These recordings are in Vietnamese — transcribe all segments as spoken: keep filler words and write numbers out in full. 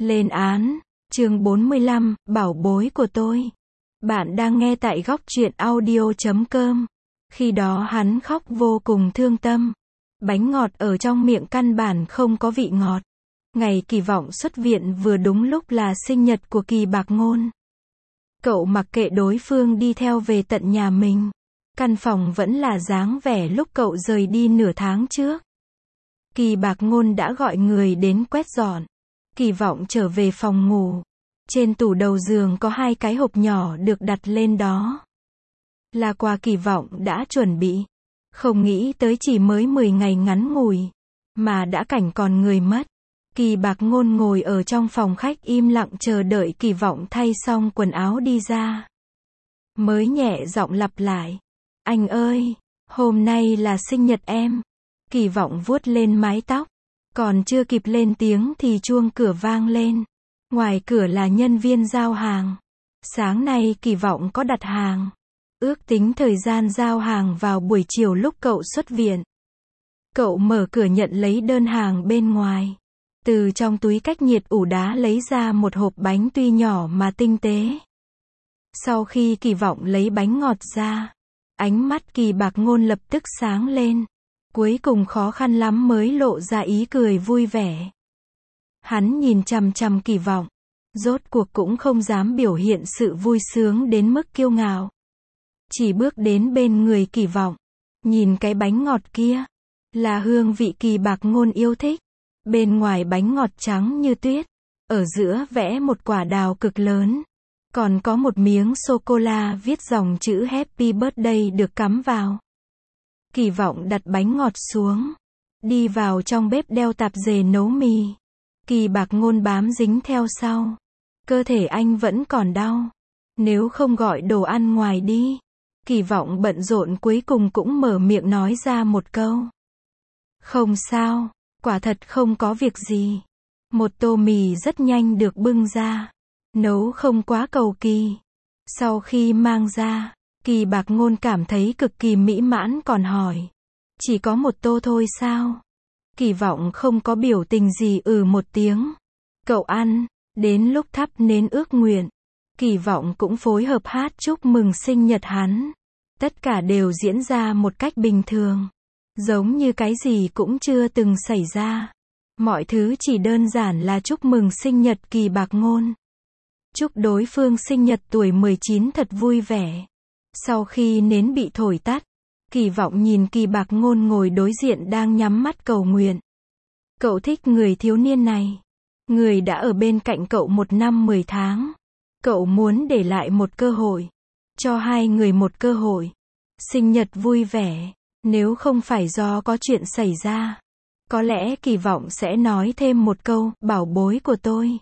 Lên án, chương bốn mươi lăm, bảo bối của tôi. Bạn đang nghe tại góc truyện audio chấm com. Khi đó hắn khóc vô cùng thương tâm. Bánh ngọt ở trong miệng căn bản không có vị ngọt. Ngày Kỳ Vọng xuất viện vừa đúng lúc là sinh nhật của Kỳ Bạc Ngôn. Cậu mặc kệ đối phương đi theo về tận nhà mình. Căn phòng vẫn là dáng vẻ lúc cậu rời đi nửa tháng trước. Kỳ Bạc Ngôn đã gọi người đến quét dọn. Kỳ Vọng trở về phòng ngủ. Trên tủ đầu giường có hai cái hộp nhỏ được đặt lên đó. Là quà Kỳ Vọng đã chuẩn bị. Không nghĩ tới chỉ mới mười ngày ngắn ngủi, mà đã cảnh còn người mất. Kỳ Bạc Ngôn ngồi ở trong phòng khách im lặng chờ đợi Kỳ Vọng thay xong quần áo đi ra. Mới nhẹ giọng lặp lại. Anh ơi, hôm nay là sinh nhật em. Kỳ Vọng vuốt lên mái tóc. Còn chưa kịp lên tiếng thì chuông cửa vang lên. Ngoài cửa là nhân viên giao hàng. Sáng nay Kỳ Vọng có đặt hàng. Ước tính thời gian giao hàng vào buổi chiều lúc cậu xuất viện. Cậu mở cửa nhận lấy đơn hàng bên ngoài. Từ trong túi cách nhiệt ủ đá lấy ra một hộp bánh tuy nhỏ mà tinh tế. Sau khi Kỳ Vọng lấy bánh ngọt ra, ánh mắt Kỳ Bạc Ngôn lập tức sáng lên. Cuối cùng khó khăn lắm mới lộ ra ý cười vui vẻ. Hắn nhìn chằm chằm Kỳ Vọng. Rốt cuộc cũng không dám biểu hiện sự vui sướng đến mức kiêu ngạo. Chỉ bước đến bên người Kỳ Vọng. Nhìn cái bánh ngọt kia. Là hương vị Kỳ Bạc Ngôn yêu thích. Bên ngoài bánh ngọt trắng như tuyết. Ở giữa vẽ một quả đào cực lớn. Còn có một miếng sô-cô-la viết dòng chữ Happy Birthday được cắm vào. Kỳ Vọng đặt bánh ngọt xuống. Đi vào trong bếp đeo tạp dề nấu mì. Kỳ Bạc Ngôn bám dính theo sau. Cơ thể anh vẫn còn đau. Nếu không gọi đồ ăn ngoài đi. Kỳ Vọng bận rộn cuối cùng cũng mở miệng nói ra một câu. Không sao, quả thật không có việc gì. Một tô mì rất nhanh được bưng ra. Nấu không quá cầu kỳ. Sau khi mang ra, Kỳ Bạc Ngôn cảm thấy cực kỳ mỹ mãn còn hỏi. Chỉ có một tô thôi sao? Kỳ Vọng không có biểu tình gì ừ một tiếng. Cậu ăn, đến lúc thắp nến ước nguyện. Kỳ Vọng cũng phối hợp hát chúc mừng sinh nhật hắn. Tất cả đều diễn ra một cách bình thường. Giống như cái gì cũng chưa từng xảy ra. Mọi thứ chỉ đơn giản là chúc mừng sinh nhật Kỳ Bạc Ngôn. Chúc đối phương sinh nhật tuổi mười chín thật vui vẻ. Sau khi nến bị thổi tắt, Kỳ Vọng nhìn Kỳ Bạc Ngôn ngồi đối diện đang nhắm mắt cầu nguyện. Cậu thích người thiếu niên này. Người đã ở bên cạnh cậu một năm mười tháng. Cậu muốn để lại một cơ hội. Cho hai người một cơ hội. Sinh nhật vui vẻ. Nếu không phải do có chuyện xảy ra. Có lẽ Kỳ Vọng sẽ nói thêm một câu, bảo bối của tôi.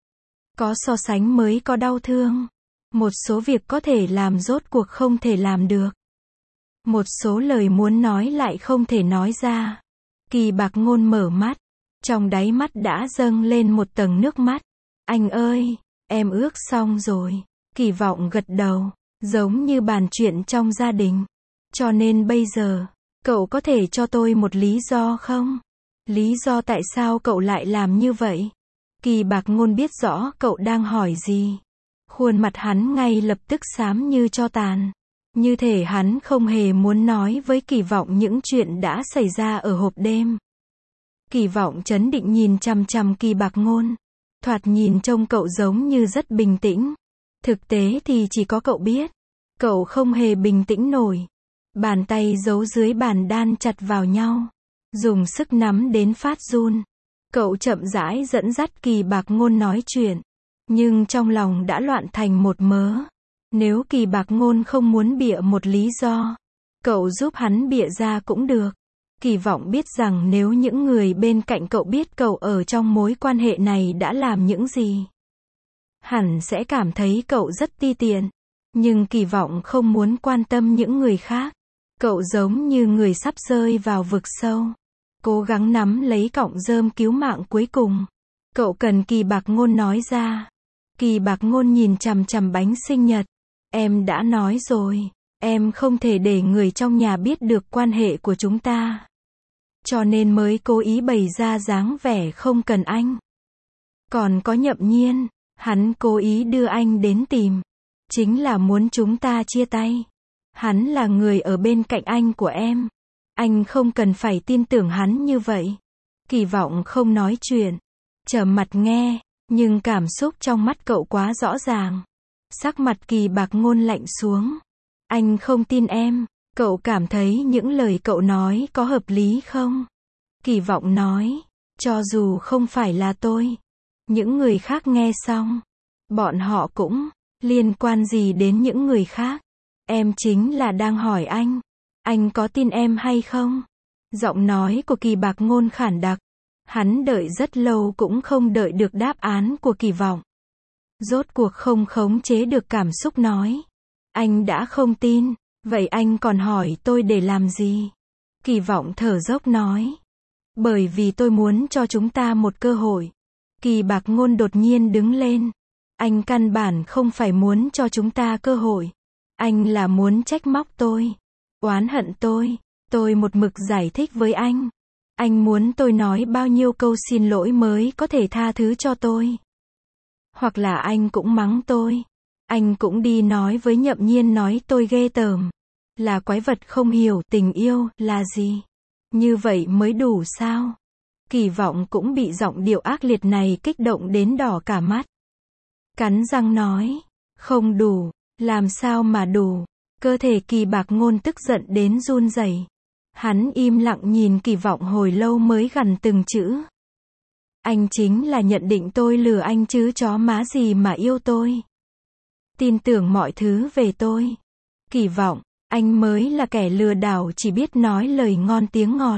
Có so sánh mới có đau thương. Một số việc có thể làm rốt cuộc không thể làm được. Một số lời muốn nói lại không thể nói ra. Kỳ Bạc Ngôn mở mắt. Trong đáy mắt đã dâng lên một tầng nước mắt. Anh ơi, em ước xong rồi. Kỳ Vọng gật đầu. Giống như bàn chuyện trong gia đình. Cho nên bây giờ, cậu có thể cho tôi một lý do không? Lý do tại sao cậu lại làm như vậy? Kỳ Bạc Ngôn biết rõ cậu đang hỏi gì. Khuôn mặt hắn ngay lập tức xám như tro tàn. Như thể hắn không hề muốn nói với Kỳ Vọng những chuyện đã xảy ra ở hộp đêm. Kỳ Vọng trấn định nhìn chằm chằm Kỳ Bạc Ngôn. Thoạt nhìn trông cậu giống như rất bình tĩnh. Thực tế thì chỉ có cậu biết. Cậu không hề bình tĩnh nổi. Bàn tay giấu dưới bàn đan chặt vào nhau. Dùng sức nắm đến phát run. Cậu chậm rãi dẫn dắt Kỳ Bạc Ngôn nói chuyện. Nhưng trong lòng đã loạn thành một mớ. Nếu Kỳ Bạc Ngôn không muốn bịa một lý do, cậu giúp hắn bịa ra cũng được. Kỳ Vọng biết rằng nếu những người bên cạnh cậu biết cậu ở trong mối quan hệ này đã làm những gì, hẳn sẽ cảm thấy cậu rất ti tiện. Nhưng Kỳ Vọng không muốn quan tâm những người khác. Cậu giống như người sắp rơi vào vực sâu. Cố gắng nắm lấy cọng rơm cứu mạng cuối cùng. Cậu cần Kỳ Bạc Ngôn nói ra. Kỳ Bạc Ngôn nhìn chằm chằm bánh sinh nhật. Em đã nói rồi. Em không thể để người trong nhà biết được quan hệ của chúng ta. Cho nên mới cố ý bày ra dáng vẻ không cần anh. Còn có Nhậm Nhiên, hắn cố ý đưa anh đến tìm. Chính là muốn chúng ta chia tay. Hắn là người ở bên cạnh anh của em. Anh không cần phải tin tưởng hắn như vậy. Kỳ Vọng không nói chuyện. Trầm mặt nghe, nhưng cảm xúc trong mắt cậu quá rõ ràng. Sắc mặt Kỳ Bạc Ngôn lạnh xuống. Anh không tin em. Cậu cảm thấy những lời cậu nói có hợp lý không? Kỳ Vọng nói. Cho dù không phải là tôi. Những người khác nghe xong. Bọn họ cũng liên quan gì đến những người khác? Em chính là đang hỏi anh. Anh có tin em hay không? Giọng nói của Kỳ Bạc Ngôn khản đặc. Hắn đợi rất lâu cũng không đợi được đáp án của Kỳ Vọng. Rốt cuộc không khống chế được cảm xúc nói. Anh đã không tin. Vậy anh còn hỏi tôi để làm gì? Kỳ Vọng thở dốc nói. Bởi vì tôi muốn cho chúng ta một cơ hội. Kỳ Bạc Ngôn đột nhiên đứng lên. Anh căn bản không phải muốn cho chúng ta cơ hội. Anh là muốn trách móc tôi. Oán hận tôi. Tôi một mực giải thích với anh. Anh muốn tôi nói bao nhiêu câu xin lỗi mới có thể tha thứ cho tôi. Hoặc là anh cũng mắng tôi. Anh cũng đi nói với Nhậm Nhiên nói tôi ghê tởm. Là quái vật không hiểu tình yêu là gì. Như vậy mới đủ sao? Kỳ Vọng cũng bị giọng điệu ác liệt này kích động đến đỏ cả mắt. Cắn răng nói. Không đủ. Làm sao mà đủ? Cơ thể Kỳ Bạc Ngôn tức giận đến run rẩy. Hắn im lặng nhìn Kỳ Vọng hồi lâu mới gằn từng chữ. Anh chính là nhận định tôi lừa anh chứ chó má gì mà yêu tôi. Tin tưởng mọi thứ về tôi. Kỳ Vọng, anh mới là kẻ lừa đảo chỉ biết nói lời ngon tiếng ngọt.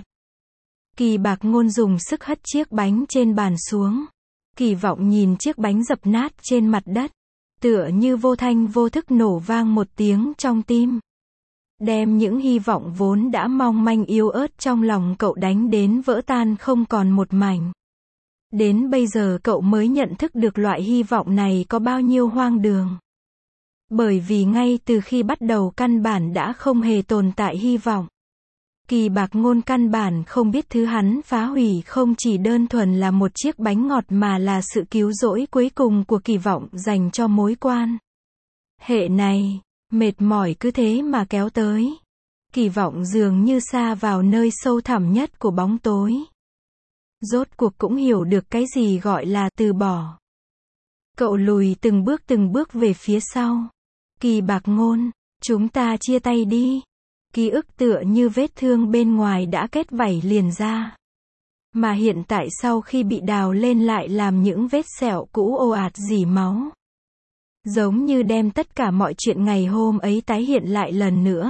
Kỳ Bạc Ngôn dùng sức hất chiếc bánh trên bàn xuống. Kỳ Vọng nhìn chiếc bánh dập nát trên mặt đất. Tựa như vô thanh vô thức nổ vang một tiếng trong tim. Đem những hy vọng vốn đã mong manh yếu ớt trong lòng cậu đánh đến vỡ tan không còn một mảnh. Đến bây giờ cậu mới nhận thức được loại hy vọng này có bao nhiêu hoang đường. Bởi vì ngay từ khi bắt đầu căn bản đã không hề tồn tại hy vọng. Kỳ Bạc Ngôn căn bản không biết thứ hắn phá hủy không chỉ đơn thuần là một chiếc bánh ngọt mà là sự cứu rỗi cuối cùng của Kỳ Vọng dành cho mối quan hệ này. Mệt mỏi cứ thế mà kéo tới. Kỳ Vọng dường như sa vào nơi sâu thẳm nhất của bóng tối. Rốt cuộc cũng hiểu được cái gì gọi là từ bỏ. Cậu lùi từng bước từng bước về phía sau. Kỳ Bạc Ngôn, chúng ta chia tay đi. Ký ức tựa như vết thương bên ngoài đã kết vảy liền ra. Mà hiện tại sau khi bị đào lên lại làm những vết sẹo cũ ồ ạt rỉ máu. Giống như đem tất cả mọi chuyện ngày hôm ấy tái hiện lại lần nữa.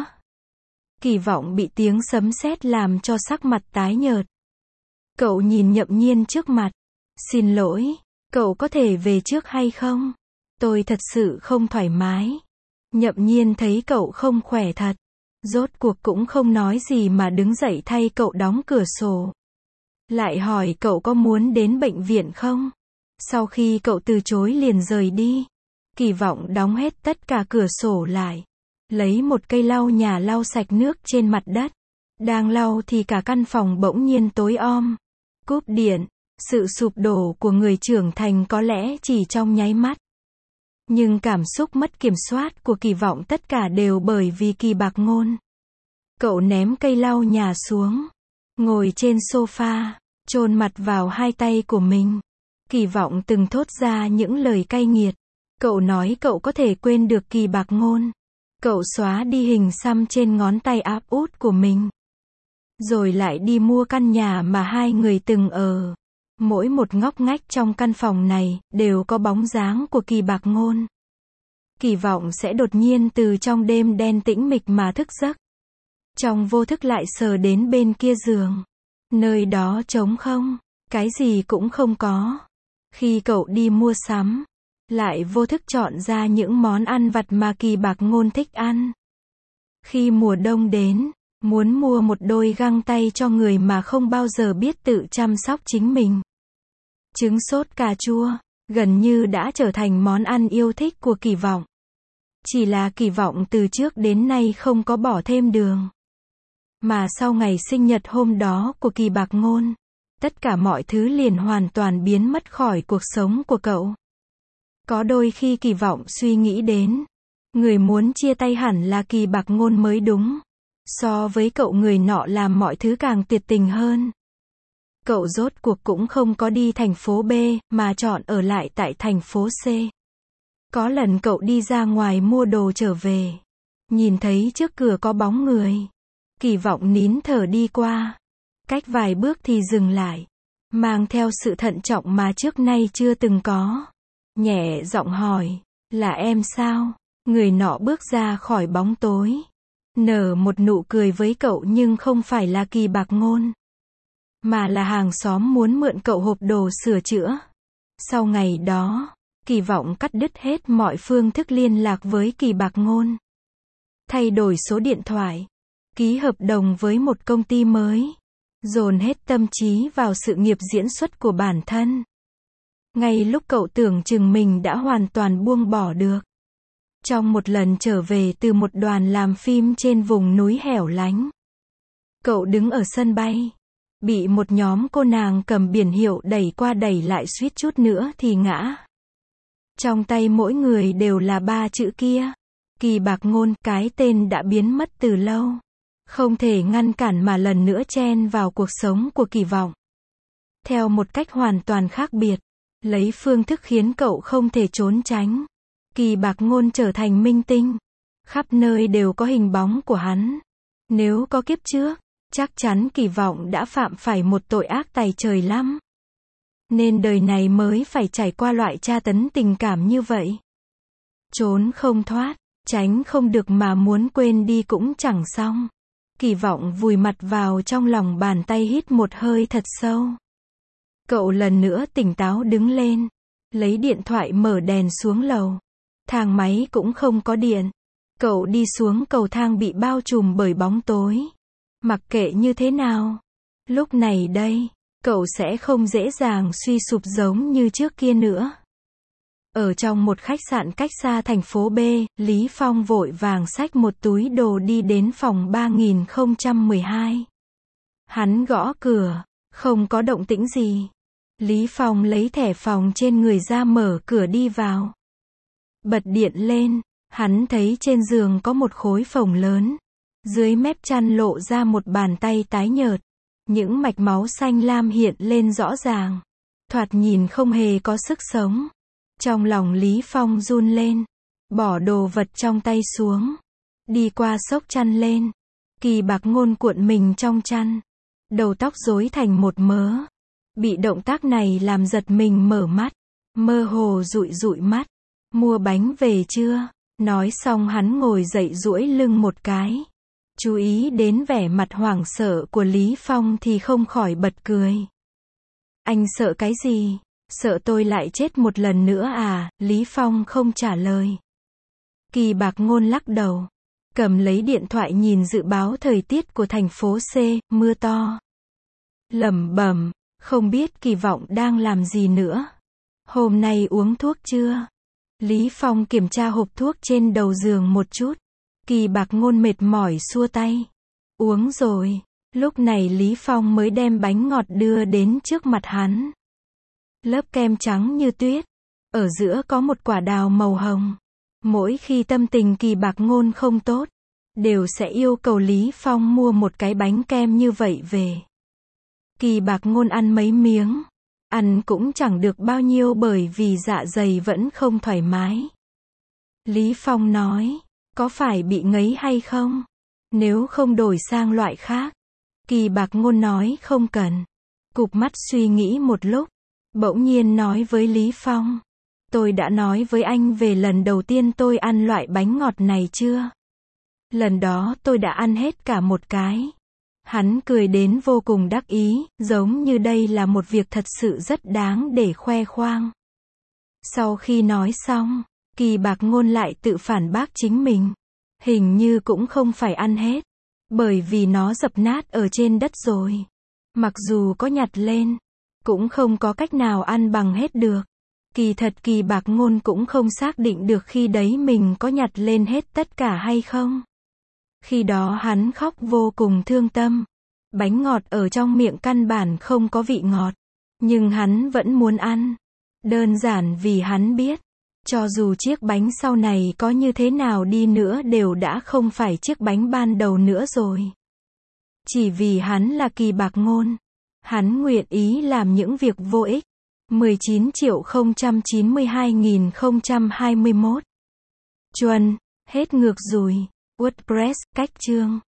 Kỳ Vọng bị tiếng sấm sét làm cho sắc mặt tái nhợt. Cậu nhìn Nhậm Nhiên trước mặt. Xin lỗi, cậu có thể về trước hay không? Tôi thật sự không thoải mái. Nhậm Nhiên thấy cậu không khỏe thật. Rốt cuộc cũng không nói gì mà đứng dậy thay cậu đóng cửa sổ. Lại hỏi cậu có muốn đến bệnh viện không? Sau khi cậu từ chối liền rời đi. Kỳ Vọng đóng hết tất cả cửa sổ lại. Lấy một cây lau nhà lau sạch nước trên mặt đất. Đang lau thì cả căn phòng bỗng nhiên tối om. Cúp điện. Sự sụp đổ của người trưởng thành có lẽ chỉ trong nháy mắt. Nhưng cảm xúc mất kiểm soát của Kỳ Vọng tất cả đều bởi vì Kỳ Bạc Ngôn. Cậu ném cây lau nhà xuống. Ngồi trên sofa. Chôn mặt vào hai tay của mình. Kỳ Vọng từng thốt ra những lời cay nghiệt. Cậu nói cậu có thể quên được Kỳ Bạc Ngôn. Cậu xóa đi hình xăm trên ngón tay áp út của mình. Rồi lại đi mua căn nhà mà hai người từng ở. Mỗi một ngóc ngách trong căn phòng này, đều có bóng dáng của Kỳ Bạc Ngôn. Kỳ Vọng sẽ đột nhiên từ trong đêm đen tĩnh mịch mà thức giấc. Trong vô thức lại sờ đến bên kia giường. Nơi đó trống không. Cái gì cũng không có. Khi cậu đi mua sắm, lại vô thức chọn ra những món ăn vặt mà Kỳ Bạc Ngôn thích ăn. Khi mùa đông đến, muốn mua một đôi găng tay cho người mà không bao giờ biết tự chăm sóc chính mình. Trứng sốt cà chua, gần như đã trở thành món ăn yêu thích của Kỳ Vọng. Chỉ là Kỳ Vọng từ trước đến nay không có bỏ thêm đường. Mà sau ngày sinh nhật hôm đó của Kỳ Bạc Ngôn, tất cả mọi thứ liền hoàn toàn biến mất khỏi cuộc sống của cậu. Có đôi khi Kỳ Vọng suy nghĩ đến, người muốn chia tay hẳn là Kỳ Bạc Ngôn mới đúng. So với cậu, người nọ làm mọi thứ càng tuyệt tình hơn. Cậu rốt cuộc cũng không có đi thành phố B, mà chọn ở lại tại thành phố C. Có lần cậu đi ra ngoài mua đồ trở về, nhìn thấy trước cửa có bóng người. Kỳ Vọng nín thở đi qua. Cách vài bước thì dừng lại, mang theo sự thận trọng mà trước nay chưa từng có. Nhẹ giọng hỏi, là em sao? Người nọ bước ra khỏi bóng tối, nở một nụ cười với cậu, nhưng không phải là Kỳ Bạc Ngôn, mà là hàng xóm muốn mượn cậu hộp đồ sửa chữa. Sau ngày đó, Kỳ Vọng cắt đứt hết mọi phương thức liên lạc với Kỳ Bạc Ngôn. Thay đổi số điện thoại, ký hợp đồng với một công ty mới, dồn hết tâm trí vào sự nghiệp diễn xuất của bản thân. Ngay lúc cậu tưởng chừng mình đã hoàn toàn buông bỏ được. Trong một lần trở về từ một đoàn làm phim trên vùng núi hẻo lánh, cậu đứng ở sân bay, bị một nhóm cô nàng cầm biển hiệu đẩy qua đẩy lại, suýt chút nữa thì ngã. Trong tay mỗi người đều là ba chữ kia, Kỳ Bạc Ngôn. Cái tên đã biến mất từ lâu, không thể ngăn cản mà lần nữa chen vào cuộc sống của Kỳ Vọng. Theo một cách hoàn toàn khác biệt, lấy phương thức khiến cậu không thể trốn tránh. Kỳ Bạc Ngôn trở thành minh tinh, khắp nơi đều có hình bóng của hắn. Nếu có kiếp trước, chắc chắn Kỳ Vọng đã phạm phải một tội ác tày trời lắm, nên đời này mới phải trải qua loại tra tấn tình cảm như vậy. Trốn không thoát, tránh không được, mà muốn quên đi cũng chẳng xong. Kỳ Vọng vùi mặt vào trong lòng bàn tay, hít một hơi thật sâu. Cậu lần nữa tỉnh táo đứng lên, lấy điện thoại mở đèn xuống lầu. Thang máy cũng không có điện. Cậu đi xuống cầu thang bị bao trùm bởi bóng tối. Mặc kệ như thế nào, lúc này đây, cậu sẽ không dễ dàng suy sụp giống như trước kia nữa. Ở trong một khách sạn cách xa thành phố B, Lý Phong vội vàng xách một túi đồ đi đến phòng ba nghìn không trăm mười hai. Hắn gõ cửa, không có động tĩnh gì. Lý Phong lấy thẻ phòng trên người ra, mở cửa đi vào. Bật điện lên, hắn thấy trên giường có một khối phồng lớn. Dưới mép chăn lộ ra một bàn tay tái nhợt. Những mạch máu xanh lam hiện lên rõ ràng. Thoạt nhìn không hề có sức sống. Trong lòng Lý Phong run lên. Bỏ đồ vật trong tay xuống. Đi qua xốc chăn lên. Kỳ Bạc Ngôn cuộn mình trong chăn. Đầu tóc rối thành một mớ. Bị động tác này làm giật mình mở mắt. Mơ hồ dụi dụi mắt. Mua bánh về chưa? Nói xong hắn ngồi dậy duỗi lưng một cái. Chú ý đến vẻ mặt hoảng sợ của Lý Phong thì không khỏi bật cười. Anh sợ cái gì? Sợ tôi lại chết một lần nữa à? Lý Phong không trả lời. Kỳ Bạc Ngôn lắc đầu. Cầm lấy điện thoại nhìn dự báo thời tiết của thành phố C, mưa to. Lẩm bẩm, không biết Kỳ Vọng đang làm gì nữa. Hôm nay uống thuốc chưa? Lý Phong kiểm tra hộp thuốc trên đầu giường một chút. Kỳ Bạc Ngôn mệt mỏi xua tay. Uống rồi. Lúc này Lý Phong mới đem bánh ngọt đưa đến trước mặt hắn. Lớp kem trắng như tuyết. Ở giữa có một quả đào màu hồng. Mỗi khi tâm tình Kỳ Bạc Ngôn không tốt, đều sẽ yêu cầu Lý Phong mua một cái bánh kem như vậy về. Kỳ Bạc Ngôn ăn mấy miếng. Ăn cũng chẳng được bao nhiêu bởi vì dạ dày vẫn không thoải mái. Lý Phong nói, có phải bị ngấy hay không? Nếu không đổi sang loại khác. Kỳ Bạc Ngôn nói không cần. Cụp mắt suy nghĩ một lúc. Bỗng nhiên nói với Lý Phong. Tôi đã nói với anh về lần đầu tiên tôi ăn loại bánh ngọt này chưa? Lần đó tôi đã ăn hết cả một cái. Hắn cười đến vô cùng đắc ý, giống như đây là một việc thật sự rất đáng để khoe khoang. Sau khi nói xong, Kỳ Bạc Ngôn lại tự phản bác chính mình. Hình như cũng không phải ăn hết, bởi vì nó dập nát ở trên đất rồi. Mặc dù có nhặt lên, cũng không có cách nào ăn bằng hết được. Kỳ thật Kỳ Bạc Ngôn cũng không xác định được khi đấy mình có nhặt lên hết tất cả hay không. Khi đó hắn khóc vô cùng thương tâm. Bánh ngọt ở trong miệng căn bản không có vị ngọt. Nhưng hắn vẫn muốn ăn. Đơn giản vì hắn biết, cho dù chiếc bánh sau này có như thế nào đi nữa đều đã không phải chiếc bánh ban đầu nữa rồi. Chỉ vì hắn là Kỳ Bạc Ngôn, hắn nguyện ý làm những việc vô ích. mười chín triệu không trăm chín mươi hai nghìn không trăm hai mươi mốt. Chuẩn, hết ngược rồi. WordPress, cách chương.